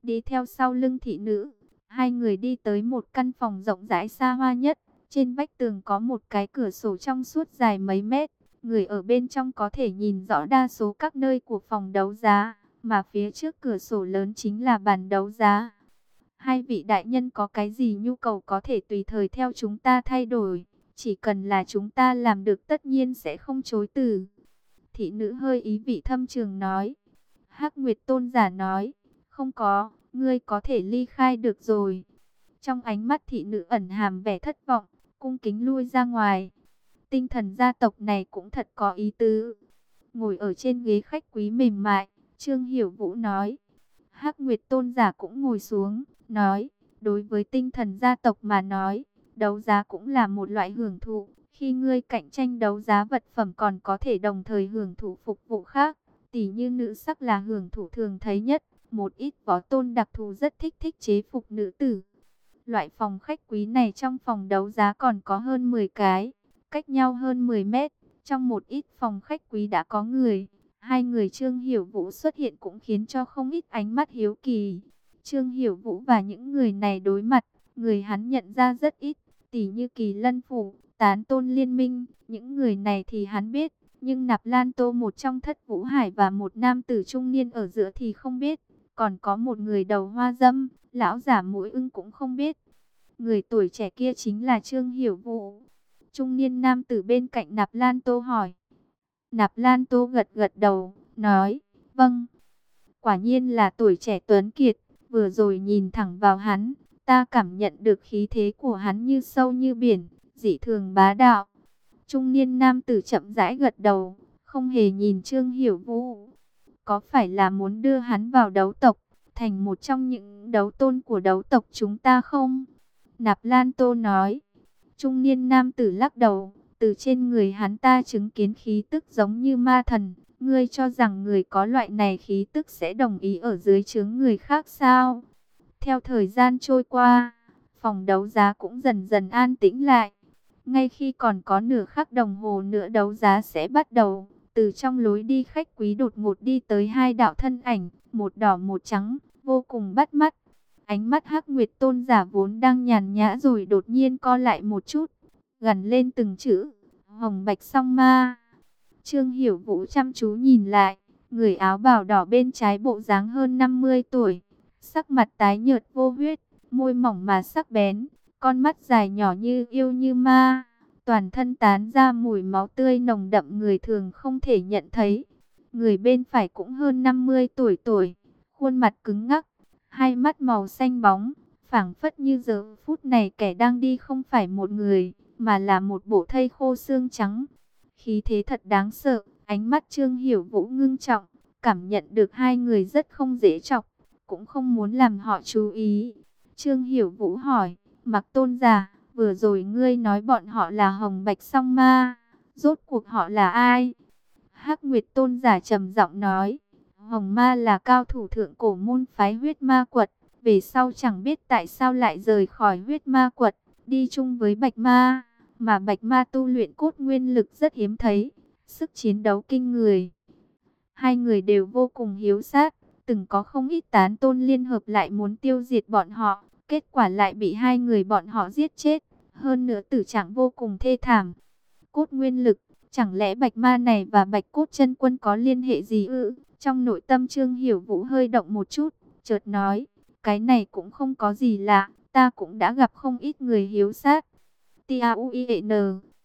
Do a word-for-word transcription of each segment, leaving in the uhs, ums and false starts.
đi theo sau lưng thị nữ. Hai người đi tới một căn phòng rộng rãi xa hoa nhất. Trên vách tường có một cái cửa sổ trong suốt dài mấy mét. Người ở bên trong có thể nhìn rõ đa số các nơi của phòng đấu giá. Mà phía trước cửa sổ lớn chính là bàn đấu giá. Hai vị đại nhân có cái gì nhu cầu có thể tùy thời theo chúng ta thay đổi. Chỉ cần là chúng ta làm được tất nhiên sẽ không chối từ. Thị nữ hơi ý vị thâm trường nói. Hắc Nguyệt tôn giả nói. Không có, ngươi có thể ly khai được rồi. Trong ánh mắt thị nữ ẩn hàm vẻ thất vọng, cung kính lui ra ngoài. Tinh thần gia tộc này cũng thật có ý tứ. Ngồi ở trên ghế khách quý mềm mại, Trương Hiểu Vũ nói. Hắc Nguyệt tôn giả cũng ngồi xuống, nói. Đối với tinh thần gia tộc mà nói, đấu giá cũng là một loại hưởng thụ. Khi ngươi cạnh tranh đấu giá vật phẩm còn có thể đồng thời hưởng thụ phục vụ khác. Tỷ như nữ sắc là hưởng thụ thường thấy nhất. Một ít võ tôn đặc thù rất thích thích chế phục nữ tử. Loại phòng khách quý này trong phòng đấu giá còn có hơn mười cái, cách nhau hơn mười mét. Trong một ít phòng khách quý đã có người. Hai người Trương Hiểu Vũ xuất hiện cũng khiến cho không ít ánh mắt hiếu kỳ. Trương Hiểu Vũ và những người này đối mặt, người hắn nhận ra rất ít. Tỷ như Kỳ Lân Phủ, Tán Tôn Liên Minh, những người này thì hắn biết. Nhưng Nạp Lan Tô, một trong Thất Vũ Hải và một nam tử trung niên ở giữa thì không biết. Còn có một người đầu hoa dâm, lão giả mũi ưng cũng không biết. Người tuổi trẻ kia chính là Trương Hiểu Vũ. Trung niên nam tử bên cạnh Nạp Lan Tô hỏi. Nạp Lan Tô gật gật đầu, nói, vâng. Quả nhiên là tuổi trẻ tuấn kiệt, vừa rồi nhìn thẳng vào hắn, ta cảm nhận được khí thế của hắn như sâu như biển, dị thường bá đạo. Trung niên nam tử chậm rãi gật đầu, không hề nhìn Trương Hiểu Vũ. Có phải là muốn đưa hắn vào đấu tộc, thành một trong những đấu tôn của đấu tộc chúng ta không? Nạp Lan Tô nói. Trung niên nam tử lắc đầu, từ trên người hắn ta chứng kiến khí tức giống như ma thần. Ngươi cho rằng người có loại này khí tức sẽ đồng ý ở dưới trướng người khác sao? Theo thời gian trôi qua, phòng đấu giá cũng dần dần an tĩnh lại. Ngay khi còn có nửa khắc đồng hồ nữa đấu giá sẽ bắt đầu, từ trong lối đi khách quý đột ngột đi tới hai đạo thân ảnh, một đỏ một trắng, vô cùng bắt mắt. Ánh mắt Hắc Nguyệt tôn giả vốn đang nhàn nhã rồi đột nhiên co lại một chút, gằn lên từng chữ, Hồng Bạch Song Ma. Trương Hiểu Vũ chăm chú nhìn lại, người áo bào đỏ bên trái bộ dáng hơn năm mươi tuổi, sắc mặt tái nhợt vô huyết, môi mỏng mà sắc bén, con mắt dài nhỏ như yêu như ma, toàn thân tán ra mùi máu tươi nồng đậm người thường không thể nhận thấy. Người bên phải cũng hơn năm mươi tuổi tuổi, khuôn mặt cứng ngắc, hai mắt màu xanh bóng, phảng phất như giờ phút này kẻ đang đi không phải một người, mà là một bộ thây khô xương trắng. Khí thế thật đáng sợ, ánh mắt Trương Hiểu Vũ ngưng trọng, cảm nhận được hai người rất không dễ chọc, cũng không muốn làm họ chú ý. Trương Hiểu Vũ hỏi, Mặc tôn giả, vừa rồi ngươi nói bọn họ là Hồng Bạch Song Ma, rốt cuộc họ là ai? Hắc Nguyệt tôn giả trầm giọng nói, Hồng Ma là cao thủ thượng cổ môn phái huyết ma quật, về sau chẳng biết tại sao lại rời khỏi huyết ma quật, đi chung với Bạch Ma, mà Bạch Ma tu luyện cốt nguyên lực rất hiếm thấy, sức chiến đấu kinh người. Hai người đều vô cùng hiếu sát, từng có không ít tán tôn liên hợp lại muốn tiêu diệt bọn họ, kết quả lại bị hai người bọn họ giết chết, hơn nữa tử trạng vô cùng thê thảm. Cốt nguyên lực, chẳng lẽ Bạch Ma này và Bạch Cốt Chân Quân có liên hệ gì ư? Trong nội tâm Trương Hiểu Vũ hơi động một chút, chợt nói, cái này cũng không có gì lạ, ta cũng đã gặp không ít người hiếu sát. T A U I N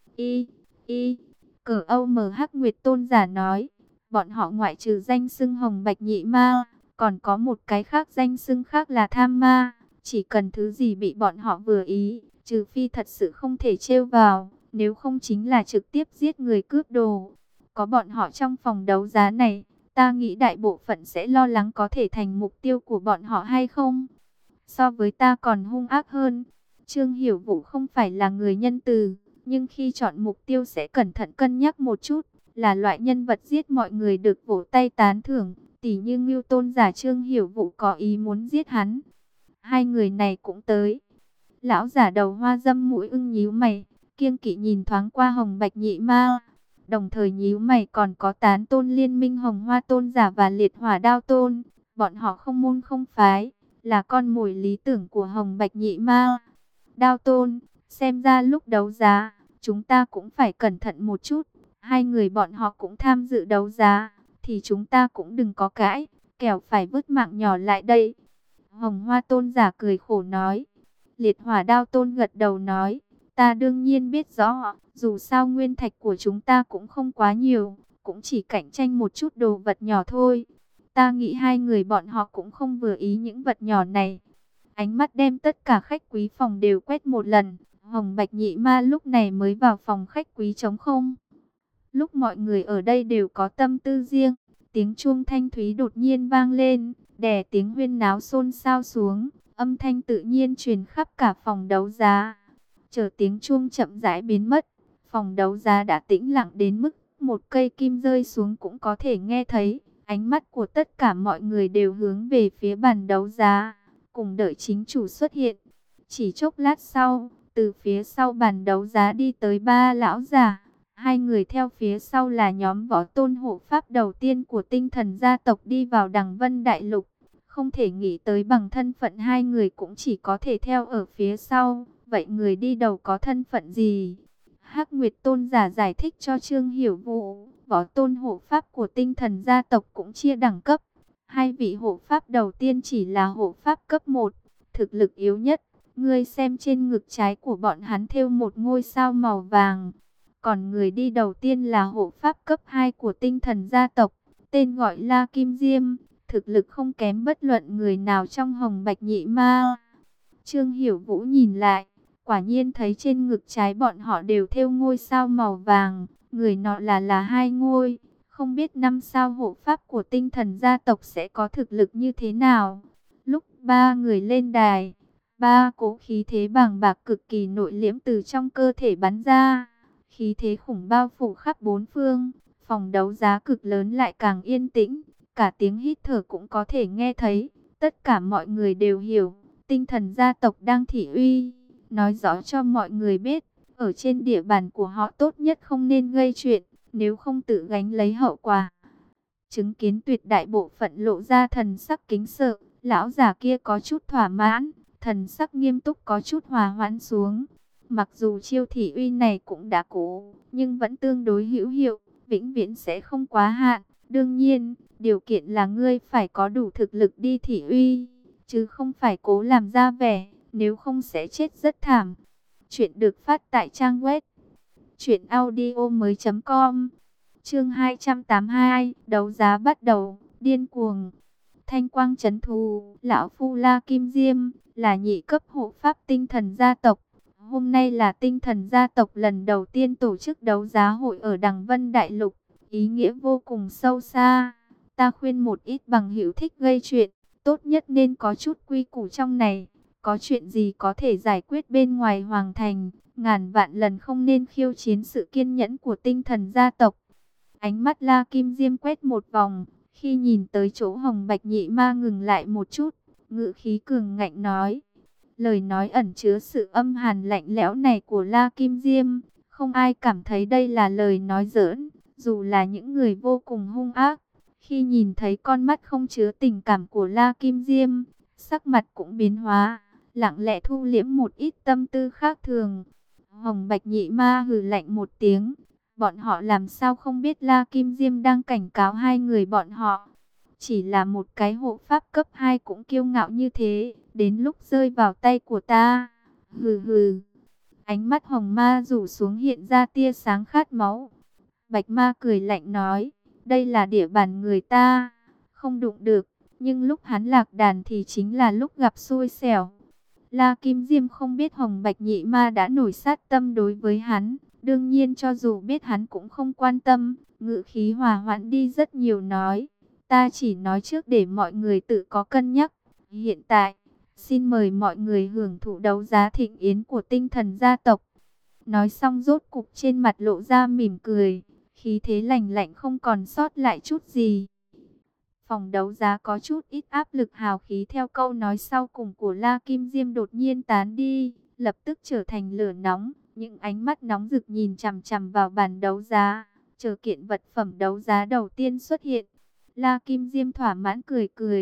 I I Cờ Âu M Hắc Nguyệt tôn giả nói, bọn họ ngoại trừ danh xưng Hồng Bạch Nhị Ma, còn có một cái khác danh xưng khác là Tham Ma. Chỉ cần thứ gì bị bọn họ vừa ý, trừ phi thật sự không thể trêu vào, nếu không chính là trực tiếp giết người cướp đồ. Có bọn họ trong phòng đấu giá này, ta nghĩ đại bộ phận sẽ lo lắng có thể thành mục tiêu của bọn họ hay không. So với ta còn hung ác hơn. Trương Hiểu Vũ không phải là người nhân từ, nhưng khi chọn mục tiêu sẽ cẩn thận cân nhắc một chút, là loại nhân vật giết mọi người được vỗ tay tán thưởng, tỉ như Ngưu tôn giả Trương Hiểu Vũ có ý muốn giết hắn. Hai người này cũng tới. Lão giả đầu hoa dâm mũi ưng nhíu mày, kiêng kỵ nhìn thoáng qua Hồng Bạch Nhị Ma, đồng thời nhíu mày còn có tán tôn liên minh Hồng Hoa tôn giả và Liệt Hỏa Đao tôn, bọn họ không môn không phái, là con mồi lý tưởng của Hồng Bạch Nhị Ma. Đao Tôn, xem ra lúc đấu giá, chúng ta cũng phải cẩn thận một chút. Hai người bọn họ cũng tham dự đấu giá, thì chúng ta cũng đừng có cãi, kẻo phải vứt mạng nhỏ lại đây. Hồng Hoa Tôn giả cười khổ nói. Liệt Hỏa Đao Tôn gật đầu nói, ta đương nhiên biết rõ, dù sao nguyên thạch của chúng ta cũng không quá nhiều, cũng chỉ cạnh tranh một chút đồ vật nhỏ thôi. Ta nghĩ hai người bọn họ cũng không vừa ý những vật nhỏ này. Ánh mắt đem tất cả khách quý phòng đều quét một lần. Hồng Bạch Nhị Ma lúc này mới vào phòng khách quý trống không. Lúc mọi người ở đây đều có tâm tư riêng, tiếng chuông thanh thúy đột nhiên vang lên, đè tiếng huyên náo xôn xao xuống, âm thanh tự nhiên truyền khắp cả phòng đấu giá. Chờ tiếng chuông chậm rãi biến mất, phòng đấu giá đã tĩnh lặng đến mức một cây kim rơi xuống cũng có thể nghe thấy. Ánh mắt của tất cả mọi người đều hướng về phía bàn đấu giá, cùng đợi chính chủ xuất hiện. Chỉ chốc lát sau, từ phía sau bàn đấu giá đi tới ba lão già. Hai người theo phía sau là nhóm võ tôn hộ pháp đầu tiên của tinh thần gia tộc đi vào Đằng Vân Đại Lục. Không thể nghĩ tới bằng thân phận hai người cũng chỉ có thể theo ở phía sau. Vậy người đi đầu có thân phận gì? Hắc Nguyệt Tôn giả giải thích cho Trương Hiểu Vũ. Võ tôn hộ pháp của tinh thần gia tộc cũng chia đẳng cấp. Hai vị hộ pháp đầu tiên chỉ là hộ pháp cấp một, thực lực yếu nhất. Ngươi xem trên ngực trái của bọn hắn thêu một ngôi sao màu vàng. Còn người đi đầu tiên là hộ pháp cấp hai của tinh thần gia tộc, tên gọi La Kim Diêm, thực lực không kém bất luận người nào trong Hồng Bạch Nhị Ma. Trương Hiểu Vũ nhìn lại, quả nhiên thấy trên ngực trái bọn họ đều thêu ngôi sao màu vàng, người nọ là là hai ngôi, không biết năm sao hộ pháp của tinh thần gia tộc sẽ có thực lực như thế nào. Lúc ba người lên đài, ba cỗ khí thế bàng bạc cực kỳ nội liễm từ trong cơ thể bắn ra. Khí thế khủng bao phủ khắp bốn phương, phòng đấu giá cực lớn lại càng yên tĩnh, cả tiếng hít thở cũng có thể nghe thấy. Tất cả mọi người đều hiểu, tinh thần gia tộc đang thị uy, nói rõ cho mọi người biết, ở trên địa bàn của họ tốt nhất không nên gây chuyện, nếu không tự gánh lấy hậu quả. Chứng kiến tuyệt đại bộ phận lộ ra thần sắc kính sợ, lão già kia có chút thỏa mãn, thần sắc nghiêm túc có chút hòa hoãn xuống. Mặc dù chiêu thị uy này cũng đã cố, nhưng vẫn tương đối hữu hiệu, vĩnh viễn sẽ không quá hạn. Đương nhiên, điều kiện là ngươi phải có đủ thực lực đi thị uy, chứ không phải cố làm ra vẻ, nếu không sẽ chết rất thảm. Chuyện được phát tại trang web truyện audio mới chấm com. Chương hai trăm tám mươi hai, đấu giá bắt đầu, điên cuồng. Thanh quang trấn thù, lão phu La Kim Diêm, là nhị cấp hộ pháp tinh thần gia tộc. Hôm nay là tinh thần gia tộc lần đầu tiên tổ chức đấu giá hội ở Đằng Vân Đại Lục, ý nghĩa vô cùng sâu xa. Ta khuyên một ít bằng hữu thích gây chuyện, tốt nhất nên có chút quy củ trong này. Có chuyện gì có thể giải quyết bên ngoài hoàng thành, ngàn vạn lần không nên khiêu chiến sự kiên nhẫn của tinh thần gia tộc. Ánh mắt La Kim Diêm quét một vòng, khi nhìn tới chỗ Hồng Bạch Nhị Ma ngừng lại một chút, ngữ khí cường ngạnh nói. Lời nói ẩn chứa sự âm hàn lạnh lẽo này của La Kim Diêm, không ai cảm thấy đây là lời nói giỡn, dù là những người vô cùng hung ác. Khi nhìn thấy con mắt không chứa tình cảm của La Kim Diêm, sắc mặt cũng biến hóa, lặng lẽ thu liễm một ít tâm tư khác thường. Hồng Bạch Nhị Ma hừ lạnh một tiếng, bọn họ làm sao không biết La Kim Diêm đang cảnh cáo hai người bọn họ. Chỉ là một cái hộ pháp cấp hai cũng kiêu ngạo như thế, đến lúc rơi vào tay của ta. Hừ hừ. Ánh mắt Hồng Ma rủ xuống hiện ra tia sáng khát máu. Bạch Ma cười lạnh nói, đây là địa bàn người ta, không đụng được, nhưng lúc hắn lạc đàn thì chính là lúc gặp xui xẻo. La Kim Diêm không biết Hồng Bạch Nhị Ma đã nổi sát tâm đối với hắn, đương nhiên cho dù biết hắn cũng không quan tâm, ngữ khí hòa hoãn đi rất nhiều nói. Ta chỉ nói trước để mọi người tự có cân nhắc. Hiện tại, xin mời mọi người hưởng thụ đấu giá thịnh yến của tinh thần gia tộc. Nói xong rốt cục trên mặt lộ ra mỉm cười, khí thế lạnh lạnh không còn sót lại chút gì. Phòng đấu giá có chút ít áp lực hào khí theo câu nói sau cùng của La Kim Diêm đột nhiên tán đi, lập tức trở thành lửa nóng. Những ánh mắt nóng rực nhìn chằm chằm vào bàn đấu giá, chờ kiện vật phẩm đấu giá đầu tiên xuất hiện. La Kim Diêm thỏa mãn cười cười,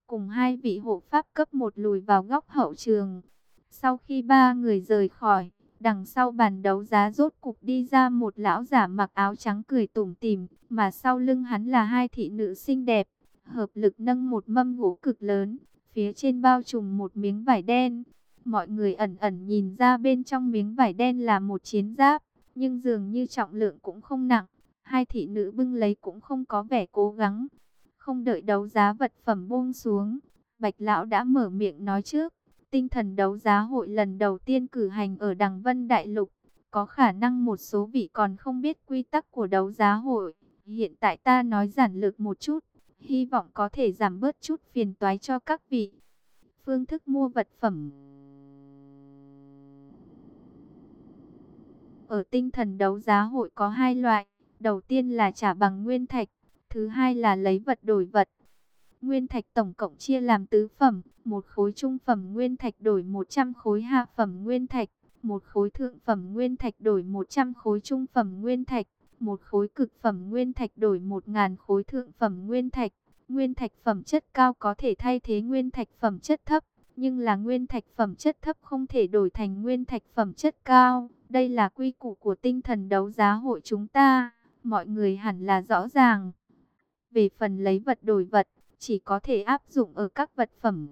cùng hai vị hộ pháp cấp một lùi vào góc hậu trường. Sau khi ba người rời khỏi, đằng sau bàn đấu giá rốt cục đi ra một lão giả mặc áo trắng cười tủm tỉm, mà sau lưng hắn là hai thị nữ xinh đẹp, hợp lực nâng một mâm gỗ cực lớn, phía trên bao trùm một miếng vải đen. Mọi người ẩn ẩn nhìn ra bên trong miếng vải đen là một chiến giáp, nhưng dường như trọng lượng cũng không nặng. Hai thị nữ bưng lấy cũng không có vẻ cố gắng. Không đợi đấu giá vật phẩm buông xuống, Bạch Lão đã mở miệng nói trước. Tinh thần đấu giá hội lần đầu tiên cử hành ở Đằng Vân Đại Lục. Có khả năng một số vị còn không biết quy tắc của đấu giá hội. Hiện tại ta nói giản lược một chút, hy vọng có thể giảm bớt chút phiền toái cho các vị. Phương thức mua vật phẩm ở tinh thần đấu giá hội có hai loại. Đầu tiên là trả bằng nguyên thạch, thứ hai là lấy vật đổi vật. Nguyên thạch tổng cộng chia làm tứ phẩm, một khối trung phẩm nguyên thạch đổi một trăm khối hạ phẩm nguyên thạch, một khối thượng phẩm nguyên thạch đổi một trăm khối trung phẩm nguyên thạch, một khối cực phẩm nguyên thạch đổi một nghìn khối thượng phẩm nguyên thạch. Nguyên thạch phẩm chất cao có thể thay thế nguyên thạch phẩm chất thấp, nhưng là nguyên thạch phẩm chất thấp không thể đổi thành nguyên thạch phẩm chất cao. Đây là quy củ của tinh thần đấu giá hội chúng ta, mọi người hẳn là rõ ràng. Về phần lấy vật đổi vật, chỉ có thể áp dụng ở các vật phẩm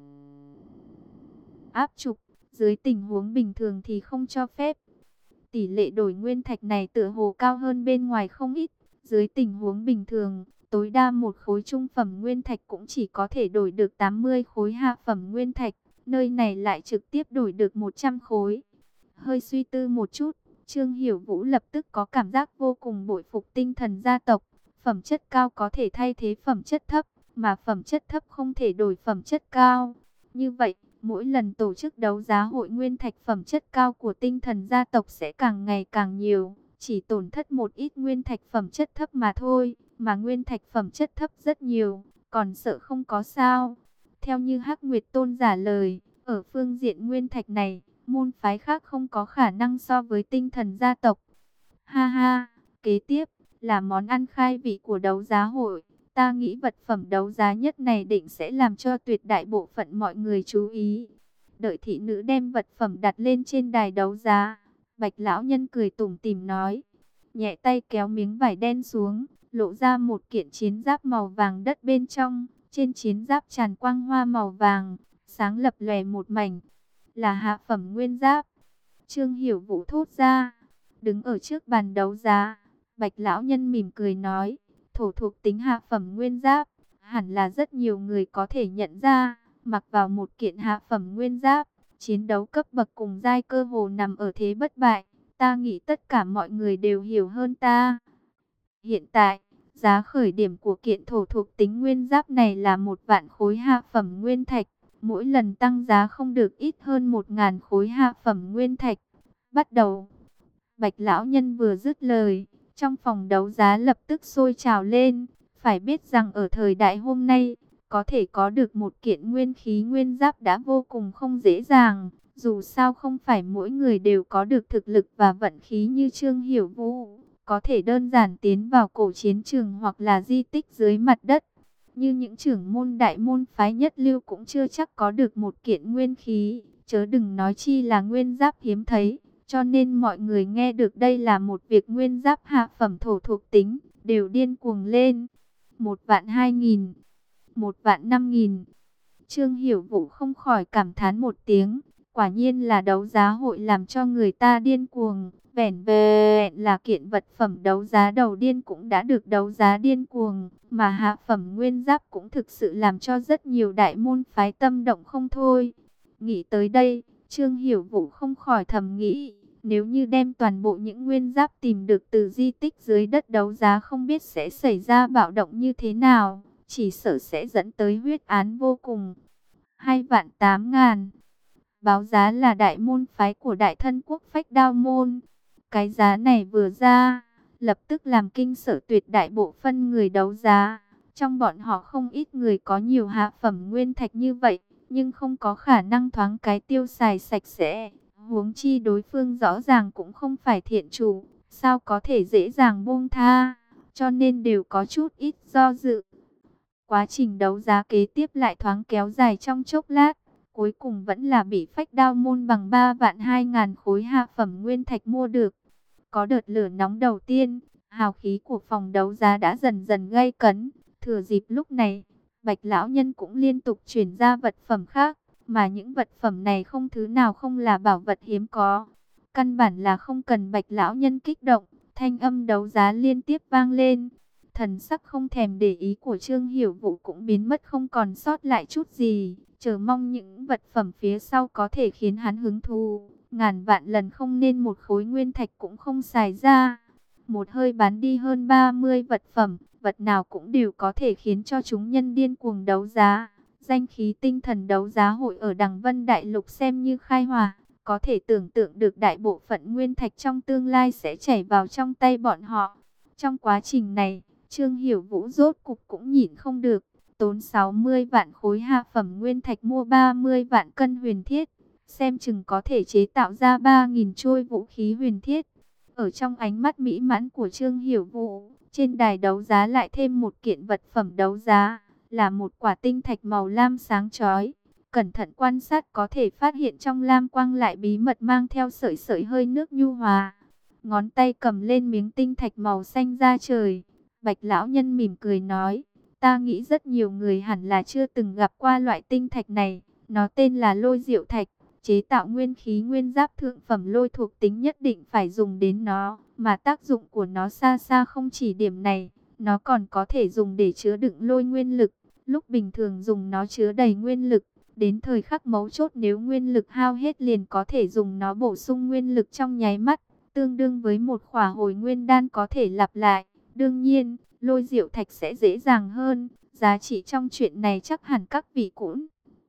áp trục, dưới tình huống bình thường thì không cho phép. Tỷ lệ đổi nguyên thạch này tựa hồ cao hơn bên ngoài không ít. Dưới tình huống bình thường, tối đa một khối trung phẩm nguyên thạch cũng chỉ có thể đổi được tám mươi khối hạ phẩm nguyên thạch, nơi này lại trực tiếp đổi được một trăm khối. Hơi suy tư một chút, Trương Hiểu Vũ lập tức có cảm giác vô cùng bội phục tinh thần gia tộc. Phẩm chất cao có thể thay thế phẩm chất thấp, mà phẩm chất thấp không thể đổi phẩm chất cao. Như vậy, mỗi lần tổ chức đấu giá hội, nguyên thạch phẩm chất cao của tinh thần gia tộc sẽ càng ngày càng nhiều, chỉ tổn thất một ít nguyên thạch phẩm chất thấp mà thôi, mà nguyên thạch phẩm chất thấp rất nhiều, còn sợ không có sao. Theo như Hắc Nguyệt Tôn giả lời, ở phương diện nguyên thạch này, môn phái khác không có khả năng so với tinh thần gia tộc. Ha ha, kế tiếp là món ăn khai vị của đấu giá hội. Ta nghĩ vật phẩm đấu giá nhất này định sẽ làm cho tuyệt đại bộ phận mọi người chú ý. Đợi thị nữ đem vật phẩm đặt lên trên đài đấu giá, Bạch lão nhân cười tủm tỉm nói, nhẹ tay kéo miếng vải đen xuống, lộ ra một kiện chiến giáp màu vàng đất bên trong. Trên chiến giáp tràn quang hoa màu vàng, sáng lập lòe một mảnh, là hạ phẩm nguyên giáp. Trương Hiểu Vũ thốt ra. Đứng ở trước bàn đấu giá, Bạch lão nhân mỉm cười nói, thổ thuộc tính hạ phẩm nguyên giáp, hẳn là rất nhiều người có thể nhận ra. Mặc vào một kiện hạ phẩm nguyên giáp, chiến đấu cấp bậc cùng giai cơ hồ nằm ở thế bất bại. Ta nghĩ tất cả mọi người đều hiểu hơn ta. Hiện tại, giá khởi điểm của kiện thổ thuộc tính nguyên giáp này là một vạn khối hạ phẩm nguyên thạch. Mỗi lần tăng giá không được ít hơn một ngàn khối hạ phẩm nguyên thạch. Bắt đầu. Bạch lão nhân vừa dứt lời, trong phòng đấu giá lập tức sôi trào lên. Phải biết rằng ở thời đại hôm nay, có thể có được một kiện nguyên khí nguyên giáp đã vô cùng không dễ dàng. Dù sao không phải mỗi người đều có được thực lực và vận khí như Trương Hiểu Vũ, có thể đơn giản tiến vào cổ chiến trường hoặc là di tích dưới mặt đất. Như những trưởng môn đại môn phái nhất lưu cũng chưa chắc có được một kiện nguyên khí, chớ đừng nói chi là nguyên giáp hiếm thấy. Cho nên mọi người nghe được đây là một việc nguyên giáp hạ phẩm thổ thuộc tính, đều điên cuồng lên. Một vạn hai nghìn, một vạn năm nghìn. Trương Hiểu Vũ không khỏi cảm thán một tiếng. Quả nhiên là đấu giá hội làm cho người ta điên cuồng. Vẻn vẹn là kiện vật phẩm đấu giá đầu tiên cũng đã được đấu giá điên cuồng. Mà hạ phẩm nguyên giáp cũng thực sự làm cho rất nhiều đại môn phái tâm động không thôi. Nghĩ tới đây, Trương Hiểu Vũ không khỏi thầm nghĩ. Nếu như đem toàn bộ những nguyên giáp tìm được từ di tích dưới đất đấu giá, không biết sẽ xảy ra bạo động như thế nào. Chỉ sợ sẽ dẫn tới huyết án vô cùng. Hai vạn tám ngàn. Báo giá là đại môn phái của đại thân quốc Phách Đao Môn. Cái giá này vừa ra, lập tức làm kinh sợ tuyệt đại bộ phân người đấu giá. Trong bọn họ không ít người có nhiều hạ phẩm nguyên thạch như vậy, nhưng không có khả năng thoáng cái tiêu xài sạch sẽ. Huống chi đối phương rõ ràng cũng không phải thiện chủ, sao có thể dễ dàng buông tha, cho nên đều có chút ít do dự. Quá trình đấu giá kế tiếp lại thoáng kéo dài trong chốc lát. Cuối cùng vẫn là bị Phách Đao Môn bằng ba vạn hai ngàn khối hạ phẩm nguyên thạch mua được. Có đợt lửa nóng đầu tiên, hào khí của phòng đấu giá đã dần dần gay cấn. Thừa dịp lúc này, Bạch lão nhân cũng liên tục chuyển ra vật phẩm khác, mà những vật phẩm này không thứ nào không là bảo vật hiếm có. Căn bản là không cần Bạch lão nhân kích động, thanh âm đấu giá liên tiếp vang lên. Thần sắc không thèm để ý của Trương Hiểu Vũ cũng biến mất không còn sót lại chút gì, chờ mong những vật phẩm phía sau có thể khiến hắn hứng thú. Ngàn vạn lần không nên một khối nguyên thạch cũng không xài ra. Một hơi bán đi hơn ba mươi vật phẩm, vật nào cũng đều có thể khiến cho chúng nhân điên cuồng đấu giá. Danh khí tinh thần đấu giá hội ở Đằng Vân Đại Lục xem như khai hỏa, có thể tưởng tượng được đại bộ phận nguyên thạch trong tương lai sẽ chảy vào trong tay bọn họ. Trong quá trình này, Trương Hiểu Vũ rốt cục cũng nhịn không được, tốn sáu mươi vạn khối hạ phẩm nguyên thạch mua ba mươi vạn cân huyền thiết, xem chừng có thể chế tạo ra ba nghìn trôi vũ khí huyền thiết. Ở trong ánh mắt mỹ mãn của Trương Hiểu Vũ, trên đài đấu giá lại thêm một kiện vật phẩm đấu giá, là một quả tinh thạch màu lam sáng chói. Cẩn thận quan sát có thể phát hiện trong lam quang lại bí mật mang theo sợi sợi hơi nước nhu hòa. Ngón tay cầm lên miếng tinh thạch màu xanh da trời, Bạch lão nhân mỉm cười nói, ta nghĩ rất nhiều người hẳn là chưa từng gặp qua loại tinh thạch này, nó tên là lôi diệu thạch. Chế tạo nguyên khí nguyên giáp thượng phẩm lôi thuộc tính nhất định phải dùng đến nó, mà tác dụng của nó xa xa không chỉ điểm này, nó còn có thể dùng để chứa đựng lôi nguyên lực. Lúc bình thường dùng nó chứa đầy nguyên lực, đến thời khắc mấu chốt nếu nguyên lực hao hết liền có thể dùng nó bổ sung nguyên lực trong nháy mắt, tương đương với một khỏa hồi nguyên đan có thể lặp lại. Đương nhiên, lôi diệu thạch sẽ dễ dàng hơn, giá trị trong chuyện này chắc hẳn các vị cũng.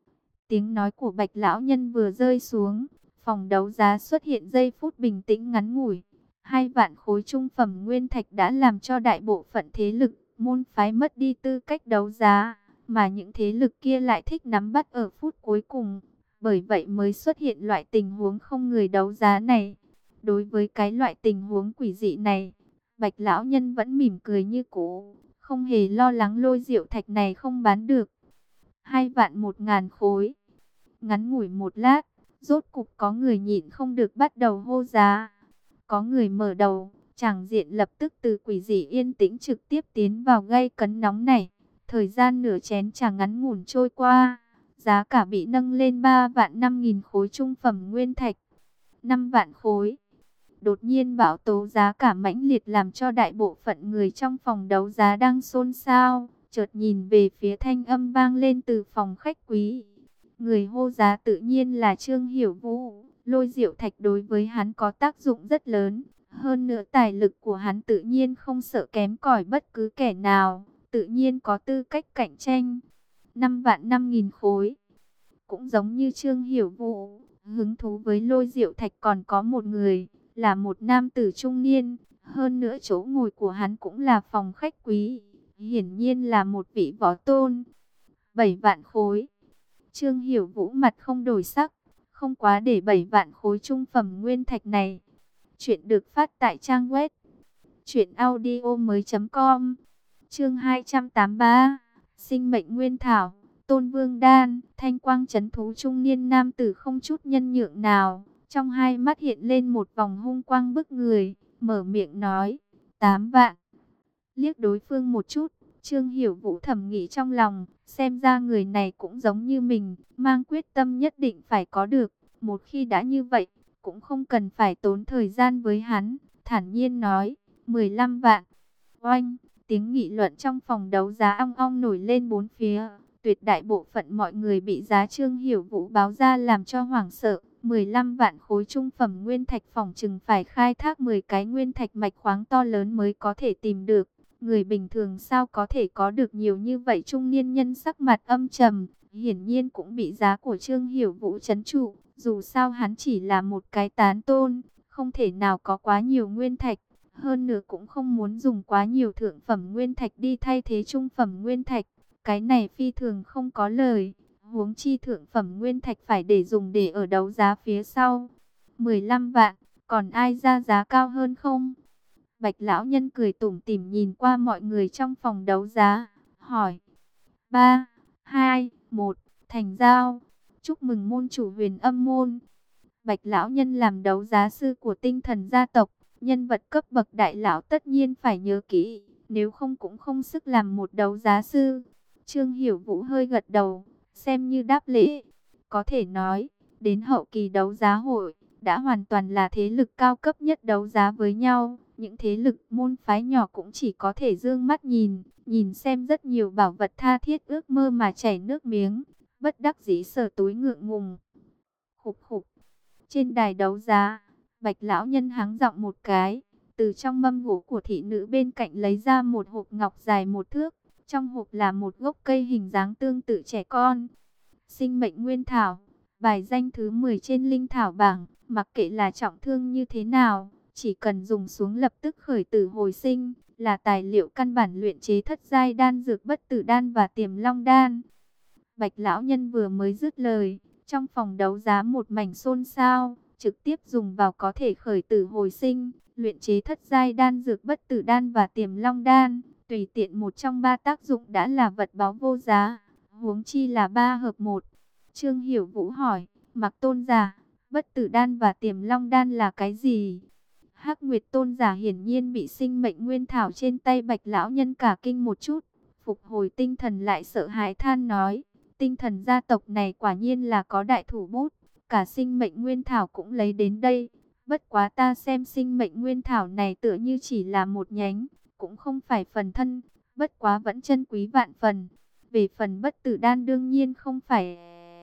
Tiếng nói của Bạch lão nhân vừa rơi xuống, phòng đấu giá xuất hiện giây phút bình tĩnh ngắn ngủi. Hai vạn khối trung phẩm nguyên thạch đã làm cho đại bộ phận thế lực, môn phái mất đi tư cách đấu giá, mà những thế lực kia lại thích nắm bắt ở phút cuối cùng. Bởi vậy mới xuất hiện loại tình huống không người đấu giá này. Đối với cái loại tình huống quỷ dị này, Bạch lão nhân vẫn mỉm cười như cũ, không hề lo lắng lôi diệu thạch này không bán được. Hai vạn một ngàn khối. Ngắn ngủi một lát, rốt cục có người nhịn không được bắt đầu hô giá. Có người mở đầu, tràng diện lập tức từ quỷ dị yên tĩnh trực tiếp tiến vào gay cấn nóng này. Thời gian nửa chén trà ngắn ngủn trôi qua, giá cả bị nâng lên ba vạn năm nghìn khối trung phẩm nguyên thạch. Năm vạn khối. Đột nhiên bão tố giá cả mãnh liệt làm cho đại bộ phận người trong phòng đấu giá đang xôn xao, chợt nhìn về phía thanh âm vang lên từ phòng khách quý. Người hô giá tự nhiên là Trương Hiểu Vũ. Lôi diệu thạch đối với hắn có tác dụng rất lớn, hơn nữa tài lực của hắn tự nhiên không sợ kém cỏi bất cứ kẻ nào, tự nhiên có tư cách cạnh tranh. Năm vạn năm nghìn khối. Cũng giống như Trương Hiểu Vũ, hứng thú với lôi diệu thạch còn có một người, là một nam tử trung niên, hơn nữa chỗ ngồi của hắn cũng là phòng khách quý, hiển nhiên là một vị võ tôn. Bảy vạn khối. Trương Hiểu Vũ mặt không đổi sắc, không quá để bảy vạn khối trung phẩm nguyên thạch này. Chuyện được phát tại trang web truyện audio mới chấm com. Chương hai trăm tám mươi ba. Sinh mệnh nguyên thảo, Tôn Vương đan. Thanh quang chấn thú trung niên nam tử không chút nhân nhượng nào, trong hai mắt hiện lên một vòng hung quang bức người, mở miệng nói, tám vạn. Liếc đối phương một chút, Trương Hiểu Vũ thầm nghĩ trong lòng, xem ra người này cũng giống như mình, mang quyết tâm nhất định phải có được. Một khi đã như vậy, cũng không cần phải tốn thời gian với hắn, thản nhiên nói, mười lăm vạn. Oanh, tiếng nghị luận trong phòng đấu giá ong ong nổi lên bốn phía, tuyệt đại bộ phận mọi người bị giá Trương Hiểu Vũ báo ra làm cho hoảng sợ. mười lăm vạn khối trung phẩm nguyên thạch phỏng chừng phải khai thác mười cái nguyên thạch mạch khoáng to lớn mới có thể tìm được. Người bình thường sao có thể có được nhiều như vậy? Trung niên nhân sắc mặt âm trầm, hiển nhiên cũng bị giá của Trương Hiểu Vũ trấn trụ. Dù sao hắn chỉ là một cái tán tôn, không thể nào có quá nhiều nguyên thạch. Hơn nữa cũng không muốn dùng quá nhiều thượng phẩm nguyên thạch đi thay thế trung phẩm nguyên thạch. Cái này phi thường không có lời. Huống chi thượng phẩm nguyên thạch phải để dùng để ở đấu giá phía sau. mười lăm vạn, còn ai ra giá cao hơn không? Bạch lão nhân cười tủm tỉm nhìn qua mọi người trong phòng đấu giá, hỏi. ba, hai, một, thành giao. Chúc mừng môn chủ Huyền Âm môn. Bạch lão nhân làm đấu giá sư của Tinh Thần gia tộc, nhân vật cấp bậc đại lão tất nhiên phải nhớ kỹ, nếu không cũng không sức làm một đấu giá sư. Trương Hiểu Vũ hơi gật đầu, xem như đáp lễ. Có thể nói, đến hậu kỳ đấu giá hội, đã hoàn toàn là thế lực cao cấp nhất đấu giá với nhau. Những thế lực môn phái nhỏ cũng chỉ có thể dương mắt nhìn, nhìn xem rất nhiều bảo vật tha thiết ước mơ mà chảy nước miếng, bất đắc dĩ sờ túi ngượng ngùng. Khục khục. Trên đài đấu giá, Bạch lão nhân hắng giọng một cái, từ trong mâm gỗ của thị nữ bên cạnh lấy ra một hộp ngọc dài một thước, trong hộp là một gốc cây hình dáng tương tự trẻ con. Sinh mệnh nguyên thảo, bài danh thứ mười trên linh thảo bảng, mặc kệ là trọng thương như thế nào, chỉ cần dùng xuống lập tức khởi tử hồi sinh, là tài liệu căn bản luyện chế thất giai đan dược bất tử đan và tiềm long đan. Bạch lão nhân vừa mới dứt lời, trong phòng đấu giá một mảnh xôn xao, trực tiếp dùng vào có thể khởi tử hồi sinh, luyện chế thất giai đan dược bất tử đan và tiềm long đan, tùy tiện một trong ba tác dụng đã là vật báu vô giá, huống chi là ba hợp một. Trương Hiểu Vũ hỏi, Mặc tôn giả, bất tử đan và tiềm long đan là cái gì? Hắc Nguyệt tôn giả hiển nhiên bị sinh mệnh nguyên thảo trên tay Bạch lão nhân cả kinh một chút, phục hồi tinh thần lại sợ hãi than nói, Tinh Thần gia tộc này quả nhiên là có đại thủ bút, cả sinh mệnh nguyên thảo cũng lấy đến đây. Bất quá ta xem sinh mệnh nguyên thảo này tựa như chỉ là một nhánh, cũng không phải phần thân, bất quá vẫn chân quý vạn phần. Về phần bất tử đan đương nhiên không phải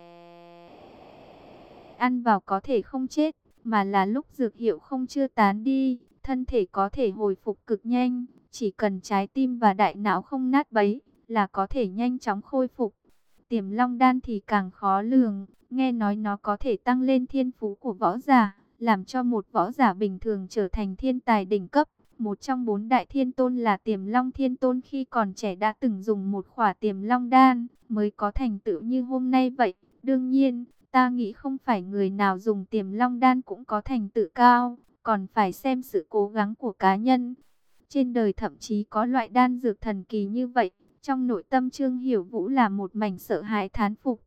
ăn vào có thể không chết, mà là lúc dược hiệu không chưa tán đi, thân thể có thể hồi phục cực nhanh, chỉ cần trái tim và đại não không nát bấy, là có thể nhanh chóng khôi phục. Tiềm long đan thì càng khó lường, nghe nói nó có thể tăng lên thiên phú của võ giả, làm cho một võ giả bình thường trở thành thiên tài đỉnh cấp. Một trong bốn đại thiên tôn là Tiềm Long Thiên Tôn khi còn trẻ đã từng dùng một khỏa Tiềm Long đan, mới có thành tựu như hôm nay vậy. Đương nhiên, ta nghĩ không phải người nào dùng Tiềm Long đan cũng có thành tựu cao, còn phải xem sự cố gắng của cá nhân. Trên đời thậm chí có loại đan dược thần kỳ như vậy. Trong nội tâm Trương Hiểu Vũ là một mảnh sợ hãi thán phục.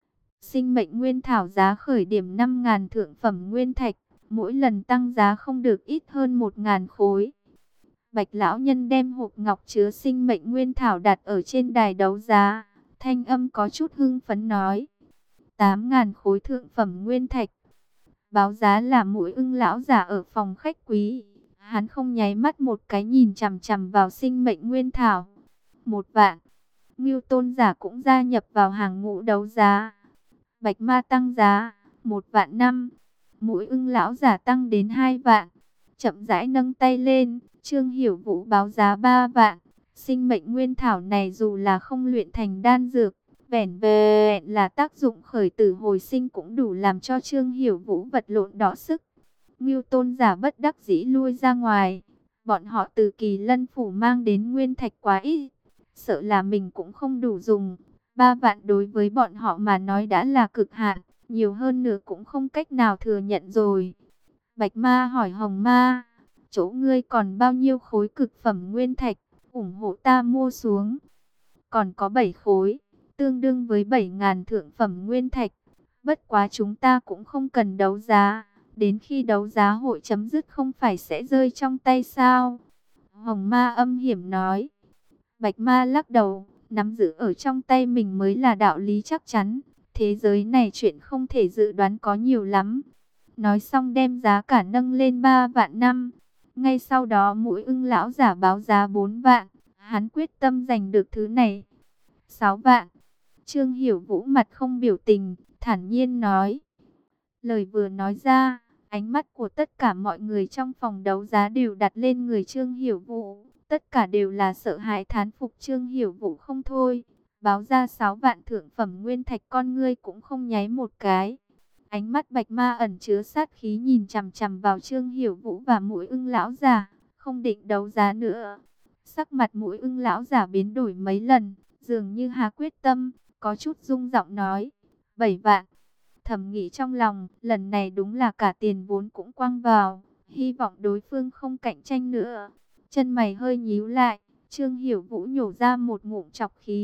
Sinh mệnh nguyên thảo giá khởi điểm năm nghìn thượng phẩm nguyên thạch, mỗi lần tăng giá không được ít hơn một nghìn khối. Bạch lão nhân đem hộp ngọc chứa sinh mệnh nguyên thảo đặt ở trên đài đấu giá, thanh âm có chút hưng phấn nói, tám nghìn khối thượng phẩm nguyên thạch. Báo giá là Mũi Ưng lão giả ở phòng khách quý, hắn không nháy mắt một cái nhìn chằm chằm vào sinh mệnh nguyên thảo. Một vạn. Ngưu tôn giả cũng gia nhập vào hàng ngũ đấu giá. Bạch ma tăng giá, một vạn năm. Mũi Ưng lão giả tăng đến hai vạn. Chậm rãi nâng tay lên, Trương Hiểu Vũ báo giá ba vạn. Sinh mệnh nguyên thảo này dù là không luyện thành đan dược, vẻn vẹn là tác dụng khởi tử hồi sinh cũng đủ làm cho Trương Hiểu Vũ vật lộn đỏ sức. Ngưu tôn giả bất đắc dĩ lui ra ngoài. Bọn họ từ Kỳ Lân phủ mang đến nguyên thạch quá ít, sợ là mình cũng không đủ dùng. Ba vạn đối với bọn họ mà nói đã là cực hạn, nhiều hơn nữa cũng không cách nào thừa nhận rồi. Bạch ma hỏi Hồng ma, chỗ ngươi còn bao nhiêu khối cực phẩm nguyên thạch, ủng hộ ta mua xuống. Còn có bảy khối, tương đương với bảy nghìn thượng phẩm nguyên thạch. Bất quá chúng ta cũng không cần đấu giá, đến khi đấu giá hội chấm dứt không phải sẽ rơi trong tay sao? Hồng ma âm hiểm nói. Bạch ma lắc đầu, nắm giữ ở trong tay mình mới là đạo lý chắc chắn. Thế giới này chuyện không thể dự đoán có nhiều lắm. Nói xong đem giá cả nâng lên ba vạn năm. Ngay sau đó Mũi Ưng lão giả báo giá bốn vạn. Hắn quyết tâm giành được thứ này. sáu vạn. Trương Hiểu Vũ mặt không biểu tình, thản nhiên nói. Lời vừa nói ra, ánh mắt của tất cả mọi người trong phòng đấu giá đều đặt lên người Trương Hiểu Vũ. Tất cả đều là sợ hãi thán phục Trương Hiểu Vũ không thôi. Báo ra sáu vạn thượng phẩm nguyên thạch, con ngươi cũng không nháy một cái. Ánh mắt Bạch ma ẩn chứa sát khí nhìn chằm chằm vào Trương Hiểu Vũ và Mũi Ưng lão giả, không định đấu giá nữa. Sắc mặt Mũi Ưng lão giả biến đổi mấy lần, dường như hà quyết tâm, có chút rung giọng nói, bảy vạn. Thầm nghĩ trong lòng, lần này đúng là cả tiền vốn cũng quăng vào, hy vọng đối phương không cạnh tranh nữa. Chân mày hơi nhíu lại, Trương Hiểu Vũ nhổ ra một ngụm trọc khí,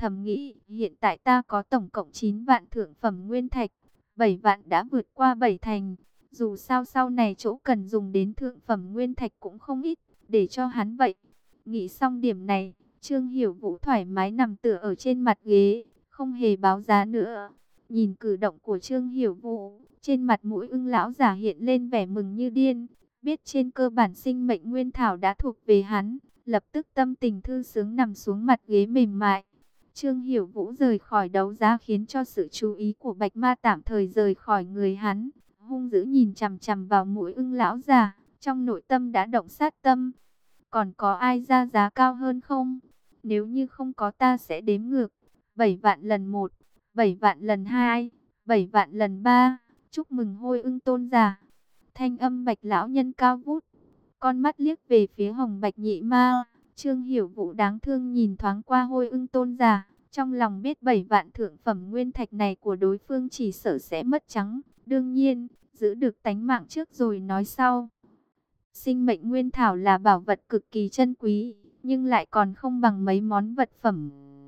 thầm nghĩ, hiện tại ta có tổng cộng chín vạn thượng phẩm nguyên thạch, bảy vạn đã vượt qua bảy thành. Dù sao sau này chỗ cần dùng đến thượng phẩm nguyên thạch cũng không ít, để cho hắn vậy. Nghĩ xong điểm này, Trương Hiểu Vũ thoải mái nằm tựa ở trên mặt ghế, không hề báo giá nữa. Nhìn cử động của Trương Hiểu Vũ, trên mặt mũi ưng lão giả hiện lên vẻ mừng như điên. Biết trên cơ bản sinh mệnh nguyên thảo đã thuộc về hắn, lập tức tâm tình thư sướng nằm xuống mặt ghế mềm mại. Trương Hiểu Vũ rời khỏi đấu giá khiến cho sự chú ý của Bạch Ma tạm thời rời khỏi người hắn. Hung dữ nhìn chằm chằm vào mũi ưng lão già, trong nội tâm đã động sát tâm. Còn có ai ra giá cao hơn không? Nếu như không có ta sẽ đếm ngược. Bảy vạn lần một, bảy vạn lần hai, bảy vạn lần ba. Chúc mừng Hôi Ưng tôn giả. Thanh âm Bạch lão nhân cao vút, con mắt liếc về phía Hồng Bạch nhị ma. Trương Hiểu Vũ đáng thương nhìn thoáng qua Hôi Ưng tôn giả, trong lòng biết bảy vạn thượng phẩm nguyên thạch này của đối phương chỉ sợ sẽ mất trắng. Đương nhiên, giữ được tánh mạng trước rồi nói sau. Sinh mệnh nguyên thảo là bảo vật cực kỳ chân quý, nhưng lại còn không bằng mấy món vật phẩm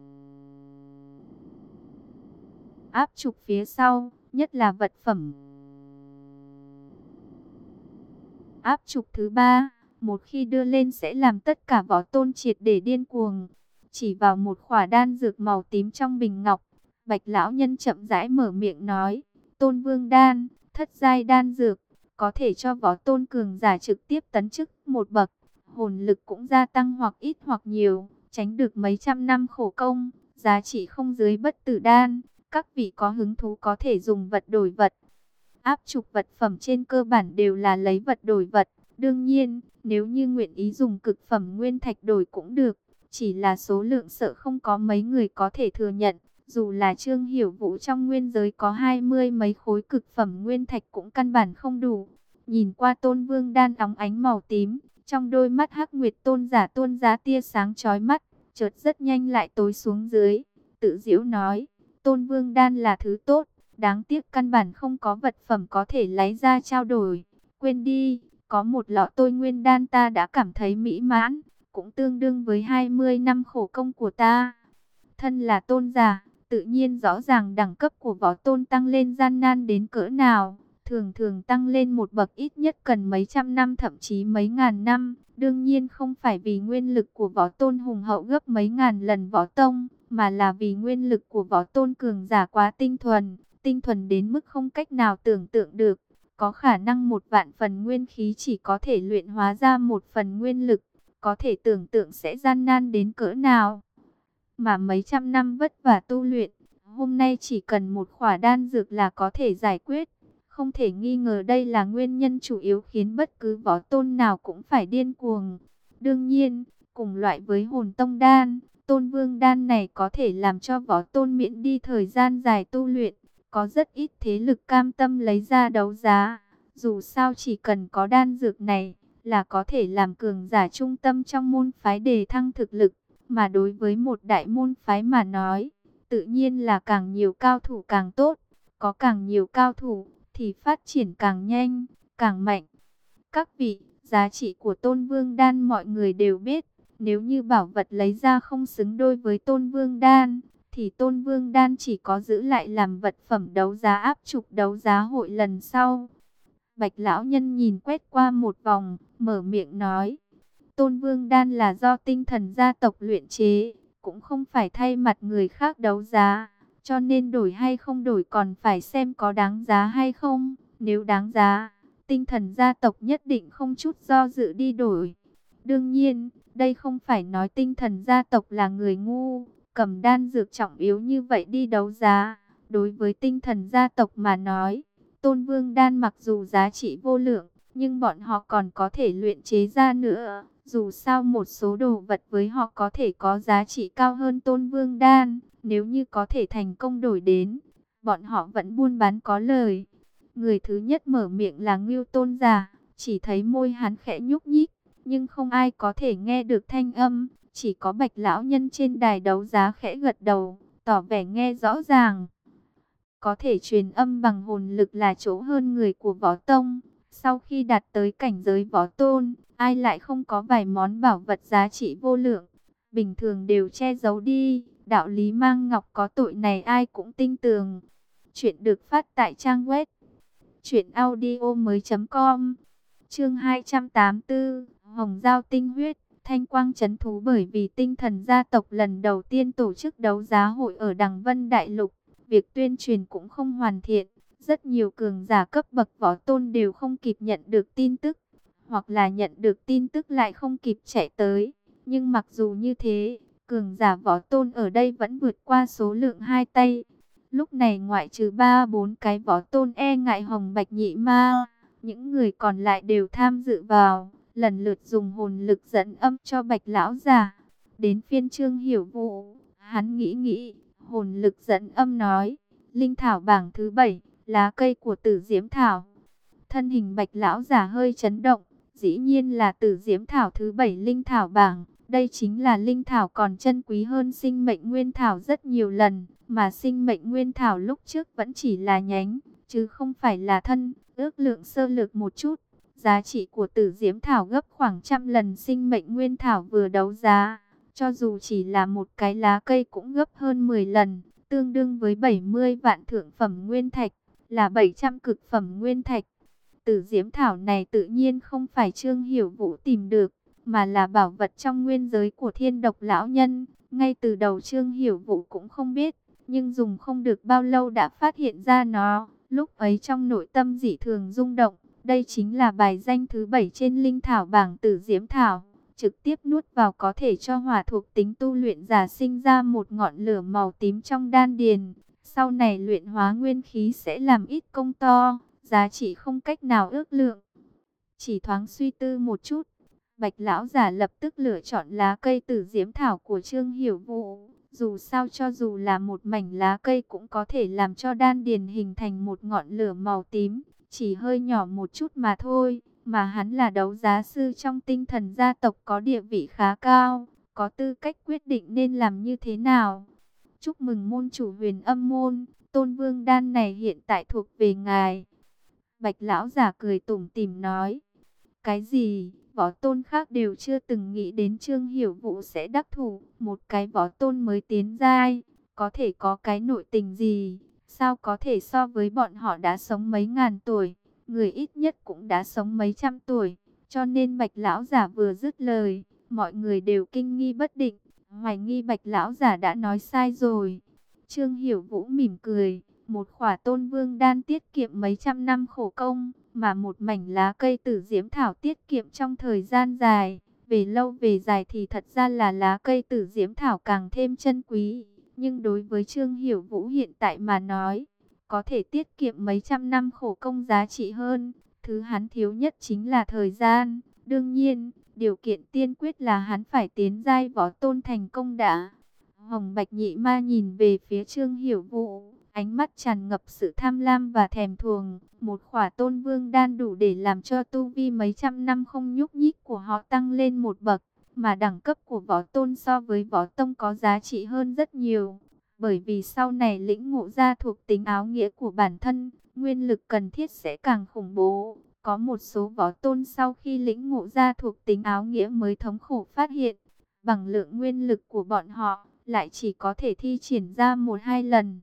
áp trục phía sau, nhất là vật phẩm áp trục thứ ba, một khi đưa lên sẽ làm tất cả võ tôn triệt để điên cuồng. Chỉ vào một khỏa đan dược màu tím trong bình ngọc, Bạch lão nhân chậm rãi mở miệng nói, Tôn Vương đan, thất giai đan dược, có thể cho võ tôn cường giả trực tiếp tấn chức một bậc, hồn lực cũng gia tăng hoặc ít hoặc nhiều, tránh được mấy trăm năm khổ công, giá trị không dưới bất tử đan. Các vị có hứng thú có thể dùng vật đổi vật. Áp trục vật phẩm trên cơ bản đều là lấy vật đổi vật. Đương nhiên, nếu như nguyện ý dùng cực phẩm nguyên thạch đổi cũng được. Chỉ là số lượng sợ không có mấy người có thể thừa nhận. Dù là Trương Hiểu Vũ trong nguyên giới có hai mươi mấy khối cực phẩm nguyên thạch cũng căn bản không đủ. Nhìn qua Tôn Vương đan óng ánh màu tím, trong đôi mắt Hắc Nguyệt tôn giả tuôn ra tia sáng chói mắt, chợt rất nhanh lại tối xuống dưới. Tự giễu nói, Tôn Vương đan là thứ tốt, đáng tiếc căn bản không có vật phẩm có thể lấy ra trao đổi. Quên đi, có một lọ tôi nguyên đan ta đã cảm thấy mỹ mãn, cũng tương đương với hai mươi năm khổ công của ta. Thân là tôn giả, tự nhiên rõ ràng đẳng cấp của võ tôn tăng lên gian nan đến cỡ nào. Thường thường tăng lên một bậc ít nhất cần mấy trăm năm thậm chí mấy ngàn năm. Đương nhiên không phải vì nguyên lực của võ tôn hùng hậu gấp mấy ngàn lần võ tông, mà là vì nguyên lực của võ tôn cường giả quá tinh thuần, tinh thuần đến mức không cách nào tưởng tượng được. Có khả năng một vạn phần nguyên khí chỉ có thể luyện hóa ra một phần nguyên lực, có thể tưởng tượng sẽ gian nan đến cỡ nào. Mà mấy trăm năm vất vả tu luyện, hôm nay chỉ cần một khỏa đan dược là có thể giải quyết. Không thể nghi ngờ đây là nguyên nhân chủ yếu khiến bất cứ võ tôn nào cũng phải điên cuồng. Đương nhiên, cùng loại với hồn tông đan, Tôn Vương đan này có thể làm cho võ tôn miễn đi thời gian dài tu luyện. Có rất ít thế lực cam tâm lấy ra đấu giá. Dù sao chỉ cần có đan dược này là có thể làm cường giả trung tâm trong môn phái đề thăng thực lực. Mà đối với một đại môn phái mà nói, tự nhiên là càng nhiều cao thủ càng tốt. Có càng nhiều cao thủ thì phát triển càng nhanh, càng mạnh. Các vị, giá trị của Tôn Vương đan mọi người đều biết. Nếu như bảo vật lấy ra không xứng đôi với Tôn Vương đan, thì Tôn Vương đan chỉ có giữ lại làm vật phẩm đấu giá áp trục đấu giá hội lần sau. Bạch lão nhân nhìn quét qua một vòng, mở miệng nói, Tôn Vương đan là do tinh thần gia tộc luyện chế, cũng không phải thay mặt người khác đấu giá, cho nên đổi hay không đổi còn phải xem có đáng giá hay không. Nếu đáng giá, tinh thần gia tộc nhất định không chút do dự đi đổi. Đương nhiên, đây không phải nói tinh thần gia tộc là người ngu, cầm đan dược trọng yếu như vậy đi đấu giá. Đối với tinh thần gia tộc mà nói, Tôn Vương đan mặc dù giá trị vô lượng, nhưng bọn họ còn có thể luyện chế ra nữa. Dù sao một số đồ vật với họ có thể có giá trị cao hơn Tôn Vương đan, nếu như có thể thành công đổi đến, bọn họ vẫn buôn bán có lời. Người thứ nhất mở miệng là Ngưu tôn giả, chỉ thấy môi hắn khẽ nhúc nhích, nhưng không ai có thể nghe được thanh âm, chỉ có Bạch lão nhân trên đài đấu giá khẽ gật đầu, tỏ vẻ nghe rõ ràng. Có thể truyền âm bằng hồn lực là chỗ hơn người của võ tông. Sau khi đạt tới cảnh giới võ tôn, ai lại không có vài món bảo vật giá trị vô lượng, bình thường đều che giấu đi, đạo lý mang ngọc có tội này ai cũng tin tưởng. Chuyện được phát tại trang web truyện audio mới com. Chương hai trăm tám mươi tư, Hồng Giao tinh huyết. Thanh Quang trấn thú bởi vì tinh thần gia tộc lần đầu tiên tổ chức đấu giá hội ở Đằng Vân Đại Lục, việc tuyên truyền cũng không hoàn thiện, rất nhiều cường giả cấp bậc võ tôn đều không kịp nhận được tin tức, hoặc là nhận được tin tức lại không kịp chạy tới. Nhưng mặc dù như thế, cường giả võ tôn ở đây vẫn vượt qua số lượng hai tay. Lúc này ngoại trừ ba bốn cái võ tôn e ngại Hồng Bạch Nhị Ma, những người còn lại đều tham dự vào, lần lượt dùng hồn lực dẫn âm cho Bạch lão giả. Đến phiên Trương Hiểu Vũ, hắn nghĩ nghĩ, hồn lực dẫn âm nói: "Linh thảo bảng thứ bảy, lá cây của Tử Diễm thảo." Thân hình Bạch lão giả hơi chấn động, dĩ nhiên là Tử Diễm thảo thứ bảy linh thảo bảng. Đây chính là linh thảo còn chân quý hơn sinh mệnh nguyên thảo rất nhiều lần, mà sinh mệnh nguyên thảo lúc trước vẫn chỉ là nhánh, chứ không phải là thân. Ước lượng sơ lược một chút, giá trị của Tử Diễm thảo gấp khoảng trăm lần sinh mệnh nguyên thảo vừa đấu giá. Cho dù chỉ là một cái lá cây cũng gấp hơn mười lần, tương đương với bảy mươi vạn thượng phẩm nguyên thạch, là bảy trăm cực phẩm nguyên thạch. Tử Diễm thảo này tự nhiên không phải Trương Hiểu Vũ tìm được, mà là bảo vật trong nguyên giới của Thiên Độc lão nhân. Ngay từ đầu Trương Hiểu Vũ cũng không biết, nhưng dùng không được bao lâu đã phát hiện ra nó. Lúc ấy trong nội tâm dị thường rung động, đây chính là bài danh thứ bảy trên linh thảo bảng Tử Diễm thảo. Trực tiếp nuốt vào có thể cho hỏa thuộc tính tu luyện giả sinh ra một ngọn lửa màu tím trong đan điền. Sau này luyện hóa nguyên khí sẽ làm ít công to, giá trị không cách nào ước lượng. Chỉ thoáng suy tư một chút, Bạch lão giả lập tức lựa chọn lá cây Tử Diễm thảo của Trương Hiểu Vũ. Dù sao cho dù là một mảnh lá cây cũng có thể làm cho đan điền hình thành một ngọn lửa màu tím, chỉ hơi nhỏ một chút mà thôi. Mà hắn là đấu giá sư trong tinh thần gia tộc có địa vị khá cao, có tư cách quyết định nên làm như thế nào. Chúc mừng môn chủ Huyền Âm môn, Tôn Vương đan này hiện tại thuộc về ngài. Bạch lão giả cười tủm tỉm nói. Cái gì? Võ tôn khác đều chưa từng nghĩ đến Trương Hiểu Vũ sẽ đắc thủ. Một cái võ tôn mới tiến giai, có thể có cái nội tình gì? Sao có thể so với bọn họ đã sống mấy ngàn tuổi? Người ít nhất cũng đã sống mấy trăm tuổi. Cho nên Bạch lão giả vừa dứt lời, mọi người đều kinh nghi bất định, hoài nghi Bạch lão giả đã nói sai rồi. Trương Hiểu Vũ mỉm cười, một khỏa Tôn Vương đan tiết kiệm mấy trăm năm khổ công, mà một mảnh lá cây Tử Diễm thảo tiết kiệm trong thời gian dài. Về lâu về dài thì thật ra là lá cây Tử Diễm thảo càng thêm chân quý. Nhưng đối với Trương Hiểu Vũ hiện tại mà nói, có thể tiết kiệm mấy trăm năm khổ công giá trị hơn. Thứ hắn thiếu nhất chính là thời gian. Đương nhiên, điều kiện tiên quyết là hắn phải tiến giai võ tôn thành công đã. Hồng Bạch Nhị Ma nhìn về phía Trương Hiểu Vũ, ánh mắt tràn ngập sự tham lam và thèm thuồng. Một khỏa Tôn Vương đan đủ để làm cho tu vi mấy trăm năm không nhúc nhích của họ tăng lên một bậc, mà đẳng cấp của võ tôn so với võ tông có giá trị hơn rất nhiều. Bởi vì sau này lĩnh ngộ ra thuộc tính áo nghĩa của bản thân, nguyên lực cần thiết sẽ càng khủng bố. Có một số võ tôn sau khi lĩnh ngộ ra thuộc tính áo nghĩa mới thống khổ phát hiện, bằng lượng nguyên lực của bọn họ lại chỉ có thể thi triển ra một hai lần.